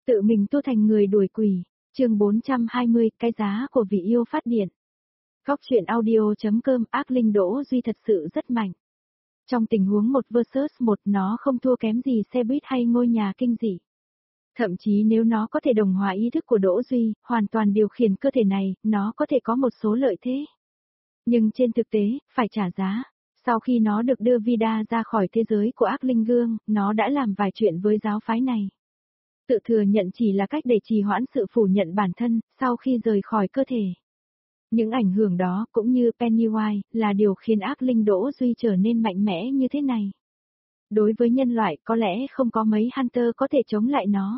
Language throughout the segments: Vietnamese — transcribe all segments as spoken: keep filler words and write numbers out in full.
Tự mình tu thành người đuổi quỷ, chương bốn trăm hai mươi, cái giá của vị yêu phát điện. Góc truyện audio.com ác linh Đỗ Duy thật sự rất mạnh. Trong tình huống một versus một nó không thua kém gì xe buýt hay ngôi nhà kinh dị. Thậm chí nếu nó có thể đồng hóa ý thức của Đỗ Duy, hoàn toàn điều khiển cơ thể này, nó có thể có một số lợi thế. Nhưng trên thực tế, phải trả giá. Sau khi nó được đưa Vida ra khỏi thế giới của ác linh gương, nó đã làm vài chuyện với giáo phái này. Tự thừa nhận chỉ là cách để trì hoãn sự phủ nhận bản thân, sau khi rời khỏi cơ thể. Những ảnh hưởng đó, cũng như Pennywise, là điều khiến ác linh Đỗ Duy trở nên mạnh mẽ như thế này. Đối với nhân loại, có lẽ không có mấy Hunter có thể chống lại nó.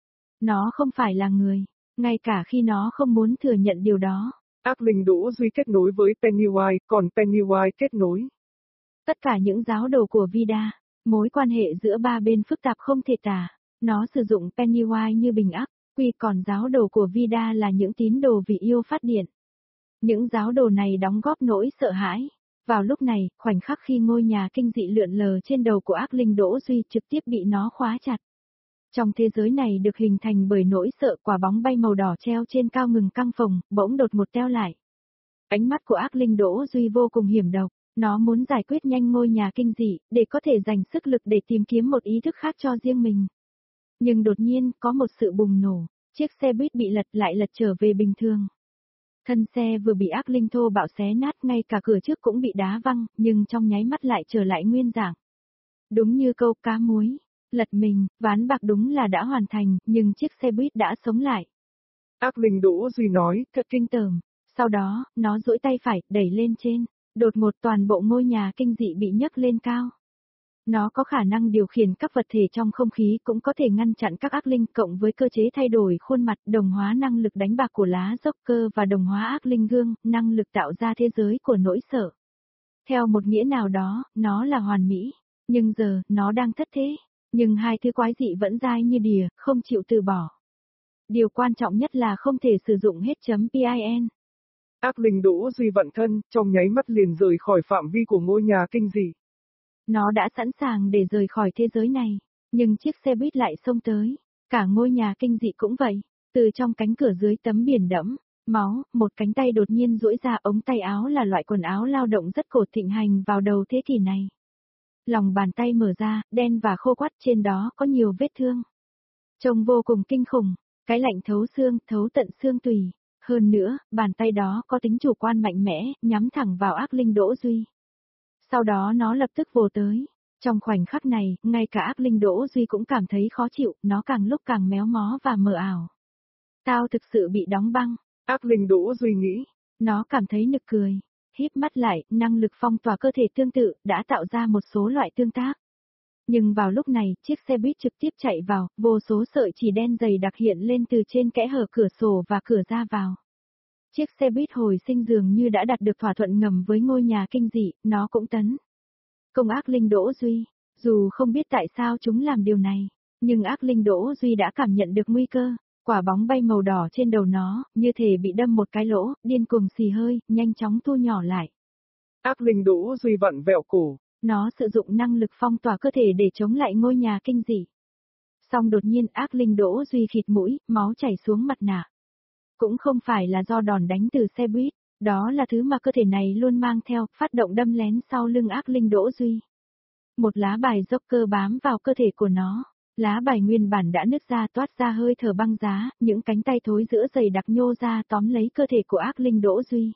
Nó không phải là người, ngay cả khi nó không muốn thừa nhận điều đó. Ác linh Đỗ Duy kết nối với Pennywise, còn Pennywise kết nối. Tất cả những giáo đồ của Vida, mối quan hệ giữa ba bên phức tạp không thể tả. Nó sử dụng Pennywise như bình ắc, quy còn giáo đồ của Vida là những tín đồ vị yêu phát điện. Những giáo đồ này đóng góp nỗi sợ hãi. Vào lúc này, khoảnh khắc khi ngôi nhà kinh dị lượn lờ trên đầu của ác linh Đỗ Duy trực tiếp bị nó khóa chặt. Trong thế giới này được hình thành bởi nỗi sợ, quả bóng bay màu đỏ treo trên cao ngừng căng phồng, bỗng đột ngột teo lại. Ánh mắt của ác linh Đỗ Duy vô cùng hiểm độc, nó muốn giải quyết nhanh ngôi nhà kinh dị, để có thể dành sức lực để tìm kiếm một ý thức khác cho riêng mình. Nhưng đột nhiên, có một sự bùng nổ, chiếc xe buýt bị lật lại lật trở về bình thường. Thân xe vừa bị ác linh thô bạo xé nát, ngay cả cửa trước cũng bị đá văng, nhưng trong nháy mắt lại trở lại nguyên dạng. Đúng như câu cá muối, lật mình, ván bạc đúng là đã hoàn thành, nhưng chiếc xe buýt đã sống lại. Ác linh Đỗ Duy nói, thật kinh tởm. Sau đó, nó duỗi tay phải, đẩy lên trên, đột ngột toàn bộ ngôi nhà kinh dị bị nhấc lên cao. Nó có khả năng điều khiển các vật thể trong không khí, cũng có thể ngăn chặn các ác linh, cộng với cơ chế thay đổi khuôn mặt, đồng hóa năng lực đánh bạc của lá Joker và đồng hóa ác linh gương, năng lực tạo ra thế giới của nỗi sợ. Theo một nghĩa nào đó, nó là hoàn mỹ, nhưng giờ, nó đang thất thế. Nhưng hai thứ quái dị vẫn dai như đìa, không chịu từ bỏ. Điều quan trọng nhất là không thể sử dụng hết chấm pin. Ác linh Đỗ Duy vận thân, trong nháy mắt liền rời khỏi phạm vi của ngôi nhà kinh dị. Nó đã sẵn sàng để rời khỏi thế giới này, nhưng chiếc xe buýt lại xông tới. Cả ngôi nhà kinh dị cũng vậy, từ trong cánh cửa dưới tấm biển đẫm máu, một cánh tay đột nhiên duỗi ra. Ống tay áo là loại quần áo lao động rất cổ thịnh hành vào đầu thế kỷ này. Lòng bàn tay mở ra, đen và khô quắt, trên đó có nhiều vết thương. Trông vô cùng kinh khủng, cái lạnh thấu xương, thấu tận xương tủy. Hơn nữa, bàn tay đó có tính chủ quan mạnh mẽ, nhắm thẳng vào ác linh Đỗ Duy. Sau đó nó lập tức vồ tới. Trong khoảnh khắc này, ngay cả ác linh Đỗ Duy cũng cảm thấy khó chịu, nó càng lúc càng méo mó và mờ ảo. Tao thực sự bị đóng băng. Ác linh Đỗ Duy nghĩ. Nó cảm thấy nực cười. Híp mắt lại, năng lực phong tỏa cơ thể tương tự, đã tạo ra một số loại tương tác. Nhưng vào lúc này, chiếc xe buýt trực tiếp chạy vào, vô số sợi chỉ đen dày đặc hiện lên từ trên kẽ hở cửa sổ và cửa ra vào. Chiếc xe buýt hồi sinh dường như đã đạt được thỏa thuận ngầm với ngôi nhà kinh dị, nó cũng tấn công ác linh Đỗ Duy. Dù không biết tại sao chúng làm điều này, nhưng ác linh Đỗ Duy đã cảm nhận được nguy cơ. Quả bóng bay màu đỏ trên đầu nó, như thể bị đâm một cái lỗ, điên cuồng xì hơi, nhanh chóng thu nhỏ lại. Ác linh Đỗ Duy vặn vẹo cổ. Nó sử dụng năng lực phong tỏa cơ thể để chống lại ngôi nhà kinh dị. Song đột nhiên ác linh Đỗ Duy khịt mũi, máu chảy xuống mặt nạ. Cũng không phải là do đòn đánh từ xe buýt, đó là thứ mà cơ thể này luôn mang theo, phát động đâm lén sau lưng ác linh Đỗ Duy. Một lá bài Joker bám vào cơ thể của nó. Lá bài nguyên bản đã nứt ra, toát ra hơi thở băng giá, những cánh tay thối giữa dày đặc nhô ra tóm lấy cơ thể của ác linh Đỗ Duy.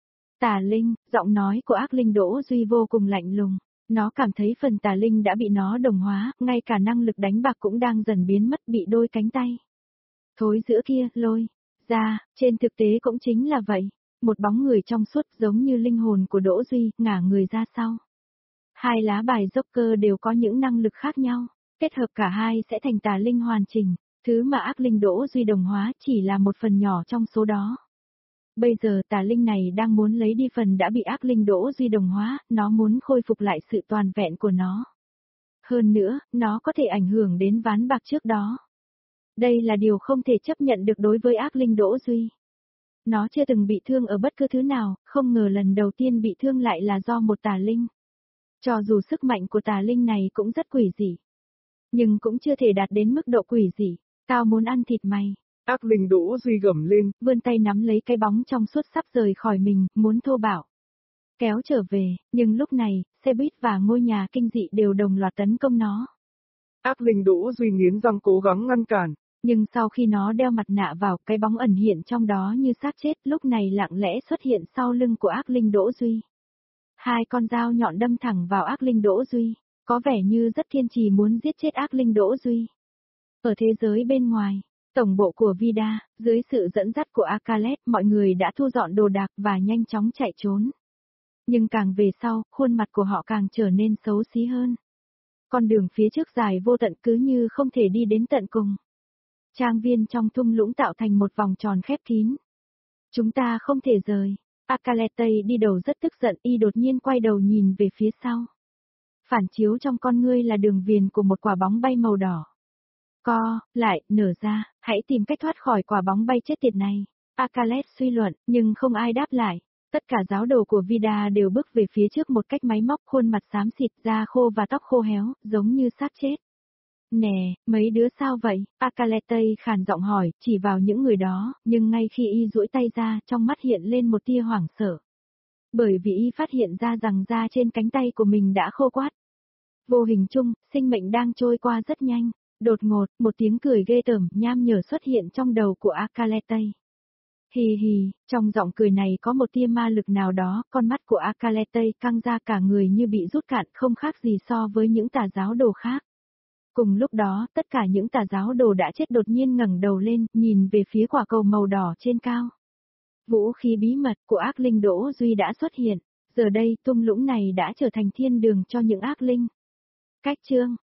Tà linh, giọng nói của ác linh Đỗ Duy vô cùng lạnh lùng. Nó cảm thấy phần tà linh đã bị nó đồng hóa, ngay cả năng lực đánh bạc cũng đang dần biến mất, bị đôi cánh tay thối giữa kia lôi ra. Trên thực tế cũng chính là vậy. Một bóng người trong suốt giống như linh hồn của Đỗ Duy, ngả người ra sau. Hai lá bài Joker đều có những năng lực khác nhau. Kết hợp cả hai sẽ thành tà linh hoàn chỉnh, thứ mà ác linh Đỗ Duy đồng hóa chỉ là một phần nhỏ trong số đó. Bây giờ tà linh này đang muốn lấy đi phần đã bị ác linh Đỗ Duy đồng hóa, nó muốn khôi phục lại sự toàn vẹn của nó. Hơn nữa, nó có thể ảnh hưởng đến ván bạc trước đó. Đây là điều không thể chấp nhận được đối với ác linh Đỗ Duy. Nó chưa từng bị thương ở bất cứ thứ nào, không ngờ lần đầu tiên bị thương lại là do một tà linh. Cho dù sức mạnh của tà linh này cũng rất quỷ dị, nhưng cũng chưa thể đạt đến mức độ quỷ dị. Tao muốn ăn thịt mày. Ác linh Đỗ Duy gầm lên, vươn tay nắm lấy cái bóng trong suốt sắp rời khỏi mình, muốn thô bạo kéo trở về, nhưng lúc này, xe buýt và ngôi nhà kinh dị đều đồng loạt tấn công nó. Ác linh Đỗ Duy nghiến răng cố gắng ngăn cản. Nhưng sau khi nó đeo mặt nạ vào, cái bóng ẩn hiện trong đó như xác chết, lúc này lặng lẽ xuất hiện sau lưng của ác linh Đỗ Duy. Hai con dao nhọn đâm thẳng vào ác linh Đỗ Duy, có vẻ như rất kiên trì muốn giết chết ác linh Đỗ Duy. Ở thế giới bên ngoài, tổng bộ của Vida, dưới sự dẫn dắt của Akalet, mọi người đã thu dọn đồ đạc và nhanh chóng chạy trốn. Nhưng càng về sau, khuôn mặt của họ càng trở nên xấu xí hơn. Con đường phía trước dài vô tận cứ như không thể đi đến tận cùng. Trang viên trong thung lũng tạo thành một vòng tròn khép kín. Chúng ta không thể rời. Akalete đi đầu rất tức giận, y đột nhiên quay đầu nhìn về phía sau. Phản chiếu trong con ngươi là đường viền của một quả bóng bay màu đỏ. Co, lại, nở ra, hãy tìm cách thoát khỏi quả bóng bay chết tiệt này. Akalet suy luận, nhưng không ai đáp lại. Tất cả giáo đồ của Vida đều bước về phía trước một cách máy móc, khuôn mặt xám xịt, da khô và tóc khô héo, giống như xác chết. Nè, mấy đứa sao vậy? Akalete khàn giọng hỏi, chỉ vào những người đó, nhưng ngay khi y duỗi tay ra, trong mắt hiện lên một tia hoảng sợ. Bởi vì y phát hiện ra rằng da trên cánh tay của mình đã khô quắt. Vô hình chung, sinh mệnh đang trôi qua rất nhanh. Đột ngột, một tiếng cười ghê tởm, nham nhở xuất hiện trong đầu của Akalete. Hì hì, trong giọng cười này có một tia ma lực nào đó, con mắt của Akalete căng ra cả người như bị rút cạn, không khác gì so với những tà giáo đồ khác. Cùng lúc đó, tất cả những tà giáo đồ đã chết đột nhiên ngẩng đầu lên, nhìn về phía quả cầu màu đỏ trên cao. Vũ khí bí mật của ác linh Đỗ Duy đã xuất hiện, giờ đây thung lũng này đã trở thành thiên đường cho những ác linh. Cách chương